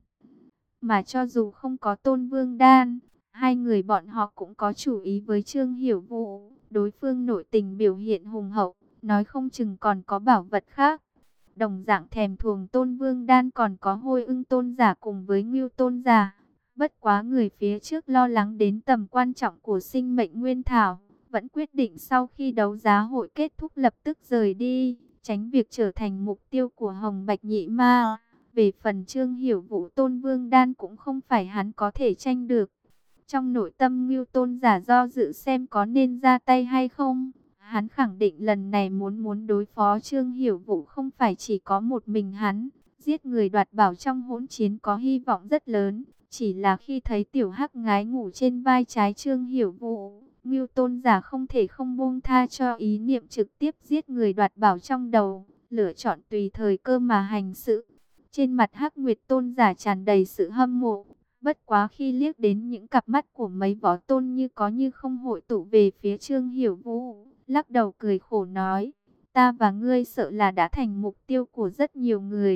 Mà cho dù không có Tôn Vương đan, hai người bọn họ cũng có chủ ý với Trương Hiểu Vũ. Đối phương nội tình biểu hiện hùng hậu, nói không chừng còn có bảo vật khác. Đồng dạng thèm thuồng Tôn Vương đan còn có Hôi Ưng tôn giả cùng với Ngưu tôn giả. Bất quá người phía trước lo lắng đến tầm quan trọng của sinh mệnh nguyên thảo, vẫn quyết định sau khi đấu giá hội kết thúc lập tức rời đi, tránh việc trở thành mục tiêu của Hồng Bạch Nhị Ma. Về phần Trương Hiểu Vũ, Tôn Vương đan cũng không phải hắn có thể tranh được. Trong nội tâm Ngưu tôn giả do dự xem có nên ra tay hay không. Hắn khẳng định lần này muốn muốn đối phó Trương Hiểu Vũ không phải chỉ có một mình hắn. Giết người đoạt bảo trong hỗn chiến có hy vọng rất lớn. Chỉ là khi thấy tiểu hắc ngái ngủ trên vai trái Trương Hiểu Vũ, Ngưu tôn giả không thể không buông tha cho ý niệm trực tiếp giết người đoạt bảo trong đầu, lựa chọn tùy thời cơ mà hành sự. Trên mặt Hắc Nguyệt tôn giả tràn đầy sự hâm mộ. Bất quá khi liếc đến những cặp mắt của mấy võ tôn như có như không hội tụ về phía Trương Hiểu Vũ, lắc đầu cười khổ nói: ta và ngươi sợ là đã thành mục tiêu của rất nhiều người.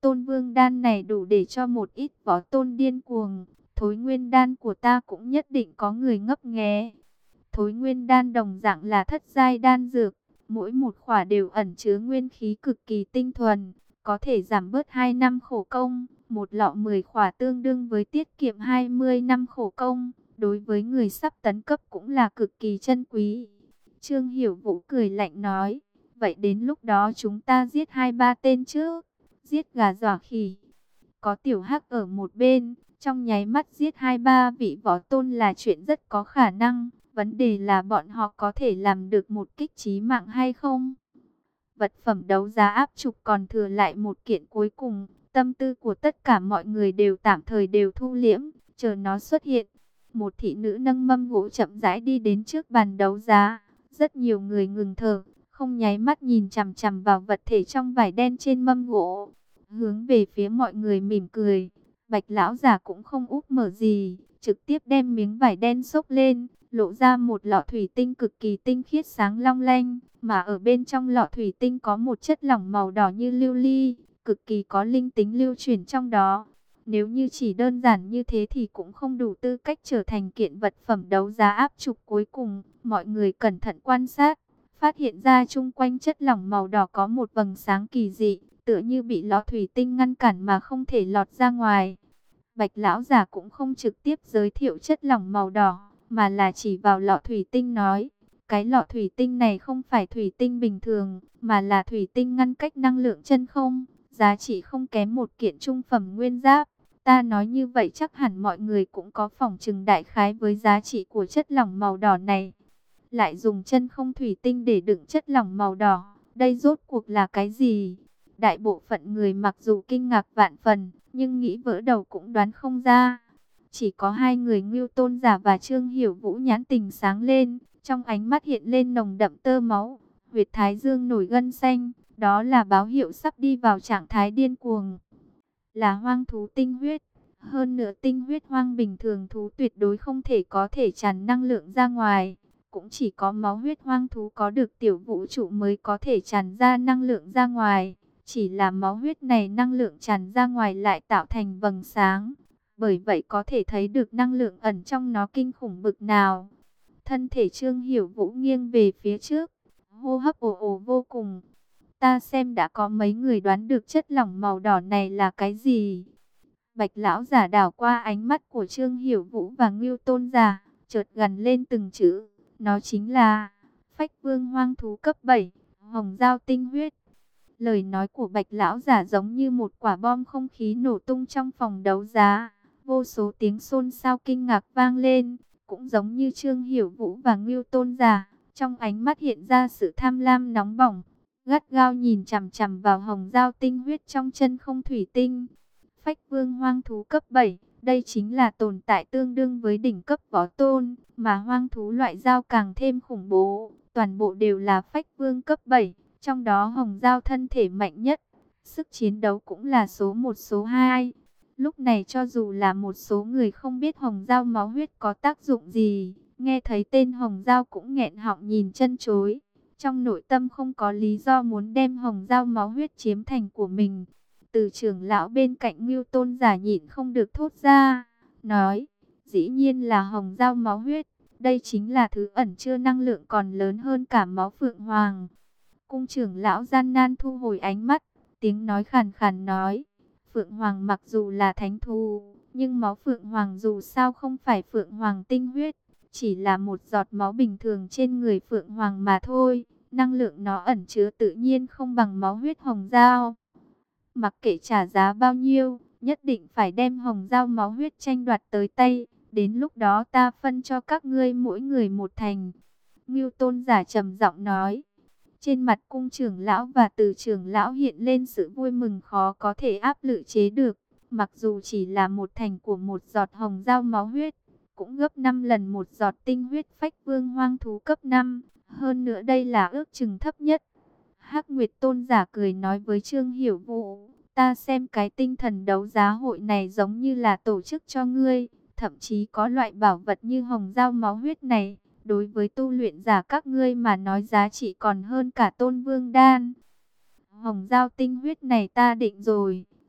tôn vương đan này đủ để cho một ít võ tôn điên cuồng. Thối nguyên đan của ta cũng nhất định có người ngấp nghé. Thối nguyên đan đồng dạng là thất giai đan dược. Mỗi một khỏa đều ẩn chứa nguyên khí cực kỳ tinh thuần. Có thể giảm bớt hai năm khổ công. Một lọ mười khỏa tương đương với tiết kiệm hai mươi năm khổ công. Đối với người sắp tấn cấp cũng là cực kỳ chân quý. Trương Hiểu Vũ cười lạnh nói. Vậy đến lúc đó chúng ta giết hai ba tên trước. Giết gà dọa khỉ. Có tiểu hắc ở một bên. Trong nháy mắt giết hai ba vị võ tôn là chuyện rất có khả năng. Vấn đề là bọn họ có thể làm được một kích chí mạng hay không? Vật phẩm đấu giá áp trục còn thừa lại một kiện cuối cùng. Tâm tư của tất cả mọi người đều tạm thời đều thu liễm. Chờ nó xuất hiện. Một thị nữ nâng mâm gỗ chậm rãi đi đến trước bàn đấu giá. Rất nhiều người ngừng thở. Không nháy mắt nhìn chằm chằm vào vật thể trong vải đen trên mâm gỗ. Hướng về phía mọi người mỉm cười. Bạch lão giả cũng không úp mở gì. Trực tiếp đem miếng vải đen xốc lên. Lộ ra một lọ thủy tinh cực kỳ tinh khiết sáng long lanh. Mà ở bên trong lọ thủy tinh có một chất lỏng màu đỏ như lưu ly. Cực kỳ có linh tính lưu chuyển trong đó. Nếu như chỉ đơn giản như thế thì cũng không đủ tư cách trở thành kiện vật phẩm đấu giá áp trục cuối cùng. Mọi người cẩn thận quan sát. Phát hiện ra chung quanh chất lỏng màu đỏ có một vầng sáng kỳ dị. Tựa như bị lọ thủy tinh ngăn cản mà không thể lọt ra ngoài. Bạch lão giả cũng không trực tiếp giới thiệu chất lỏng màu đỏ. Mà là chỉ vào lọ thủy tinh nói. Cái lọ thủy tinh này không phải thủy tinh bình thường. Mà là thủy tinh ngăn cách năng lượng chân không. Giá trị không kém một kiện trung phẩm nguyên giáp. Ta nói như vậy chắc hẳn mọi người cũng có phỏng chừng đại khái với giá trị của chất lỏng màu đỏ này. Lại dùng chân không thủy tinh để đựng chất lỏng màu đỏ. Đây rốt cuộc là cái gì? Đại bộ phận người mặc dù kinh ngạc vạn phần, nhưng nghĩ vỡ đầu cũng đoán không ra. Chỉ có hai người Ngưu Tôn Giả và Trương Hiểu Vũ nhãn tình sáng lên, trong ánh mắt hiện lên nồng đậm tơ máu, huyệt thái dương nổi gân xanh, đó là báo hiệu sắp đi vào trạng thái điên cuồng. Là hoang thú tinh huyết, hơn nữa tinh huyết hoang bình thường thú tuyệt đối không thể có thể tràn năng lượng ra ngoài. Cũng chỉ có máu huyết hoang thú có được tiểu vũ trụ mới có thể tràn ra năng lượng ra ngoài. Chỉ là máu huyết này năng lượng tràn ra ngoài lại tạo thành vầng sáng. Bởi vậy có thể thấy được năng lượng ẩn trong nó kinh khủng bực nào. Thân thể Trương Hiểu Vũ nghiêng về phía trước. Hô hấp ồ ồ vô cùng. Ta xem đã có mấy người đoán được chất lỏng màu đỏ này là cái gì. Bạch lão giả đảo qua ánh mắt của Trương Hiểu Vũ và Ngưu Tôn Giả. Chợt gần lên từng chữ. Nó chính là Phách Vương hoang thú cấp bảy, hồng giao tinh huyết. Lời nói của Bạch lão giả giống như một quả bom không khí nổ tung trong phòng đấu giá. Vô số tiếng xôn xao kinh ngạc vang lên, cũng giống như Trương Hiểu Vũ và Ngưu Tôn Giả, trong ánh mắt hiện ra sự tham lam nóng bỏng, gắt gao nhìn chằm chằm vào hồng giao tinh huyết trong chân không thủy tinh. Phách Vương hoang thú cấp bảy, đây chính là tồn tại tương đương với đỉnh cấp võ tôn, mà hoang thú loại dao càng thêm khủng bố, toàn bộ đều là Phách Vương cấp bảy, trong đó hồng dao thân thể mạnh nhất, sức chiến đấu cũng là số một số hai. Lúc này cho dù là một số người không biết hồng dao máu huyết có tác dụng gì, nghe thấy tên hồng dao cũng nghẹn họng nhìn chân chối. Trong nội tâm không có lý do muốn đem hồng dao máu huyết chiếm thành của mình. Từ trưởng lão bên cạnh Ngưu Tôn Giả nhịn không được thốt ra, nói, dĩ nhiên là hồng dao máu huyết, đây chính là thứ ẩn chứa năng lượng còn lớn hơn cả máu phượng hoàng. Cung trưởng lão gian nan thu hồi ánh mắt, tiếng nói khàn khàn nói, phượng hoàng mặc dù là thánh thú, nhưng máu phượng hoàng dù sao không phải phượng hoàng tinh huyết, chỉ là một giọt máu bình thường trên người phượng hoàng mà thôi, năng lượng nó ẩn chứa tự nhiên không bằng máu huyết hồng dao. Mặc kệ trả giá bao nhiêu, nhất định phải đem hồng dao máu huyết tranh đoạt tới tay, đến lúc đó ta phân cho các ngươi mỗi người một thành. Ngưu Tôn Giả trầm giọng nói. Trên mặt cung trưởng lão và từ trưởng lão hiện lên sự vui mừng khó có thể áp lự chế được. Mặc dù chỉ là một thành của một giọt hồng dao máu huyết, cũng gấp năm lần một giọt tinh huyết Phách Vương hoang thú cấp năm. Hơn nữa đây là ước chừng thấp nhất. Hắc Nguyệt Tôn Giả cười nói với Trương Hiểu Vũ, ta xem cái tinh thần đấu giá hội này giống như là tổ chức cho ngươi, thậm chí có loại bảo vật như hồng dao máu huyết này, đối với tu luyện giả các ngươi mà nói giá trị còn hơn cả Tôn Vương đan. Hồng dao tinh huyết này ta định rồi,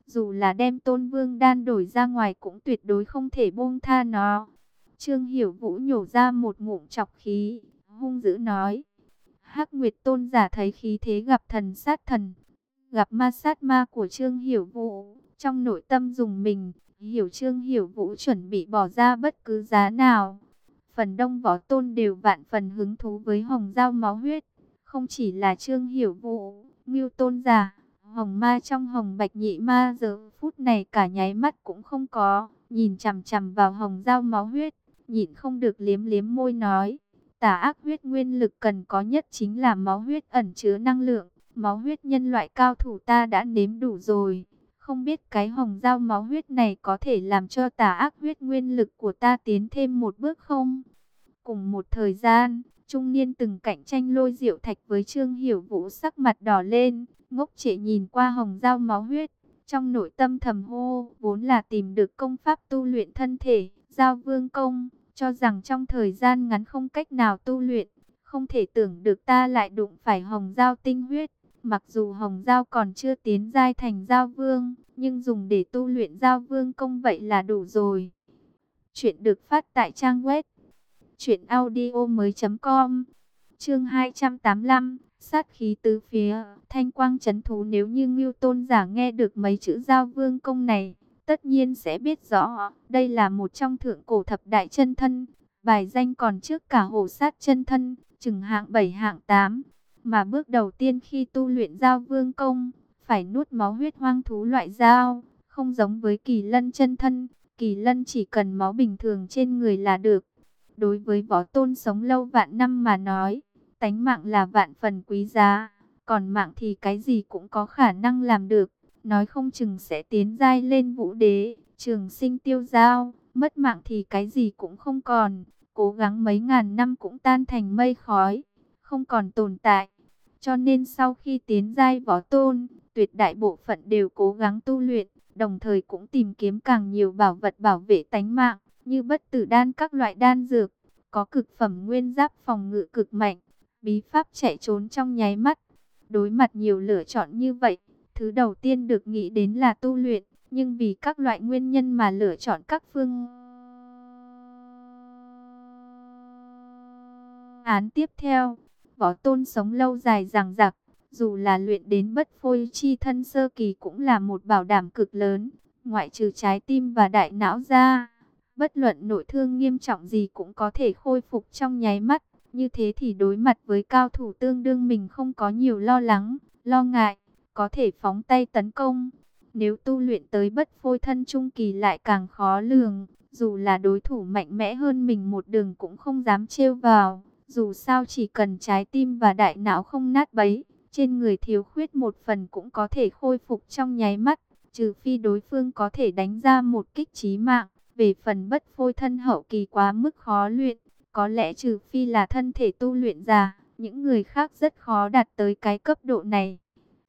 Dù là đem Tôn Vương đan đổi ra ngoài cũng tuyệt đối không thể buông tha nó. Trương Hiểu Vũ nhổ ra một ngụm trọc khí, hung dữ nói. Hắc Nguyệt Tôn giả thấy khí thế gặp thần sát thần, gặp ma sát ma của Trương Hiểu Vũ, trong nội tâm dùng mình, hiểu Trương Hiểu Vũ chuẩn bị bỏ ra bất cứ giá nào. Phần đông võ tôn đều vạn phần hứng thú với hồng dao máu huyết, không chỉ là Trương Hiểu Vũ, Ngưu Tôn giả, hồng ma trong hồng bạch nhị ma giờ phút này cả nháy mắt cũng không có, nhìn chằm chằm vào hồng dao máu huyết, nhịn không được liếm liếm môi nói. Tà ác huyết nguyên lực cần có nhất chính là máu huyết ẩn chứa năng lượng. Máu huyết nhân loại cao thủ ta đã nếm đủ rồi. Không biết cái hồng dao máu huyết này có thể làm cho tà ác huyết nguyên lực của ta tiến thêm một bước không? Cùng một thời gian, trung niên từng cạnh tranh lôi diệu thạch với Trương Hiểu Vũ sắc mặt đỏ lên, ngốc trệ nhìn qua hồng dao máu huyết. Trong nội tâm thầm hô, vốn là tìm được công pháp tu luyện thân thể, giao vương công, cho rằng trong thời gian ngắn không cách nào tu luyện. Không thể tưởng được ta lại đụng phải hồng dao tinh huyết. Mặc dù hồng dao còn chưa tiến giai thành dao vương, nhưng dùng để tu luyện dao vương công vậy là đủ rồi. Chuyện được phát tại trang web truyện audio mới chấm com. Chương hai trăm tám mươi lăm, sát khí tứ phía, thanh quang chấn thú. Nếu như Ngưu Tôn giả nghe được mấy chữ dao vương công này, tất nhiên sẽ biết rõ, đây là một trong thượng cổ thập đại chân thân, bài danh còn trước cả hổ sát chân thân, chừng hạng bảy hạng tám. Mà bước đầu tiên khi tu luyện dao vương công, phải nuốt máu huyết hoang thú loại dao, không giống với kỳ lân chân thân. Kỳ lân chỉ cần máu bình thường trên người là được. Đối với võ tôn sống lâu vạn năm mà nói, tánh mạng là vạn phần quý giá, còn mạng thì cái gì cũng có khả năng làm được. Nói không chừng sẽ tiến giai lên vũ đế, trường sinh tiêu dao, mất mạng thì cái gì cũng không còn, cố gắng mấy ngàn năm cũng tan thành mây khói, không còn tồn tại. Cho nên sau khi tiến giai võ tôn, tuyệt đại bộ phận đều cố gắng tu luyện, đồng thời cũng tìm kiếm càng nhiều bảo vật bảo vệ tánh mạng, như bất tử đan các loại đan dược, có cực phẩm nguyên giáp phòng ngự cực mạnh, bí pháp chạy trốn trong nháy mắt. Đối mặt nhiều lựa chọn như vậy, thứ đầu tiên được nghĩ đến là tu luyện, nhưng vì các loại nguyên nhân mà lựa chọn các phương án tiếp theo. Võ tôn sống lâu dài dằng dặc, dù là luyện đến bất phôi chi thân sơ kỳ cũng là một bảo đảm cực lớn, ngoại trừ trái tim và đại não ra, bất luận nội thương nghiêm trọng gì cũng có thể khôi phục trong nháy mắt. Như thế thì đối mặt với cao thủ tương đương mình không có nhiều lo lắng, lo ngại, có thể phóng tay tấn công. Nếu tu luyện tới bất phôi thân trung kỳ lại càng khó lường, dù là đối thủ mạnh mẽ hơn mình một đường cũng không dám trêu vào. Dù sao chỉ cần trái tim và đại não không nát bấy, trên người thiếu khuyết một phần cũng có thể khôi phục trong nháy mắt, trừ phi đối phương có thể đánh ra một kích chí mạng. Về phần bất phôi thân hậu kỳ quá mức khó luyện, có lẽ trừ phi là thân thể tu luyện già, những người khác rất khó đạt tới cái cấp độ này.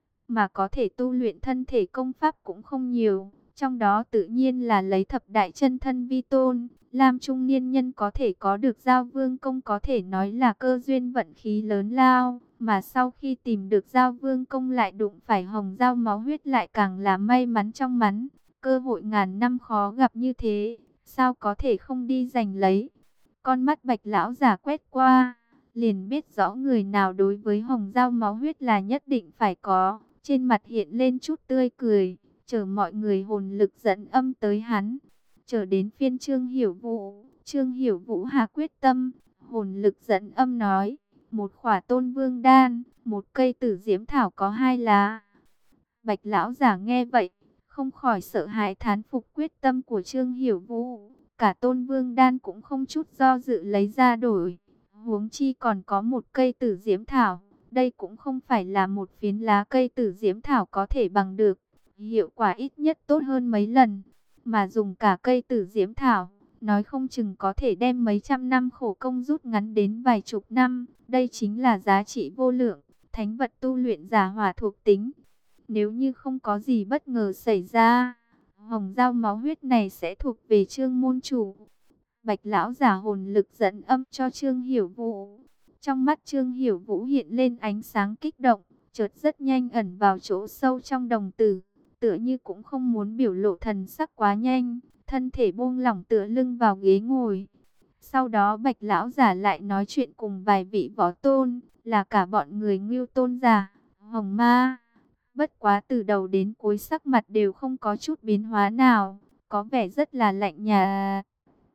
Mà có thể tu luyện thân thể công pháp cũng không nhiều, trong đó tự nhiên là lấy thập đại chân thân vi tôn. Lam trung niên nhân có thể có được giao vương công có thể nói là cơ duyên vận khí lớn lao, mà sau khi tìm được giao vương công lại đụng phải hồng dao máu huyết lại càng là may mắn trong mắn. Cơ hội ngàn năm khó gặp như thế, sao có thể không đi giành lấy. Con mắt Bạch lão giả quét qua, liền biết rõ người nào đối với hồng dao máu huyết là nhất định phải có, trên mặt hiện lên chút tươi cười, chờ mọi người hồn lực dẫn âm tới hắn. Chờ đến phiên Trương Hiểu Vũ, Trương Hiểu Vũ hạ quyết tâm, hồn lực dẫn âm nói, một khỏa tôn vương đan, một cây tử diễm thảo có hai lá. Bạch lão giả nghe vậy, không khỏi sợ hãi thán phục quyết tâm của Trương Hiểu Vũ, cả tôn vương đan cũng không chút do dự lấy ra đổi, huống chi còn có một cây tử diễm thảo, đây cũng không phải là một phiến lá cây tử diễm thảo có thể bằng được, hiệu quả ít nhất tốt hơn mấy lần. Mà dùng cả cây tử diễm thảo, nói không chừng có thể đem mấy trăm năm khổ công rút ngắn đến vài chục năm. Đây chính là giá trị vô lượng, thánh vật tu luyện giả hỏa thuộc tính. Nếu như không có gì bất ngờ xảy ra, hồng dao máu huyết này sẽ thuộc về Trương môn chủ. Bạch lão giả hồn lực dẫn âm cho Trương Hiểu Vũ. Trong mắt Trương Hiểu Vũ hiện lên ánh sáng kích động, chợt rất nhanh ẩn vào chỗ sâu trong đồng tử. tựa như cũng không muốn biểu lộ thần sắc quá nhanh, thân thể buông lỏng tựa lưng vào ghế ngồi. Sau đó Bạch lão giả lại nói chuyện cùng vài vị võ tôn, là cả bọn người Ngưu tôn giả, Hồng Ma. Bất quá từ đầu đến cuối sắc mặt đều không có chút biến hóa nào, có vẻ rất là lạnh nhạt.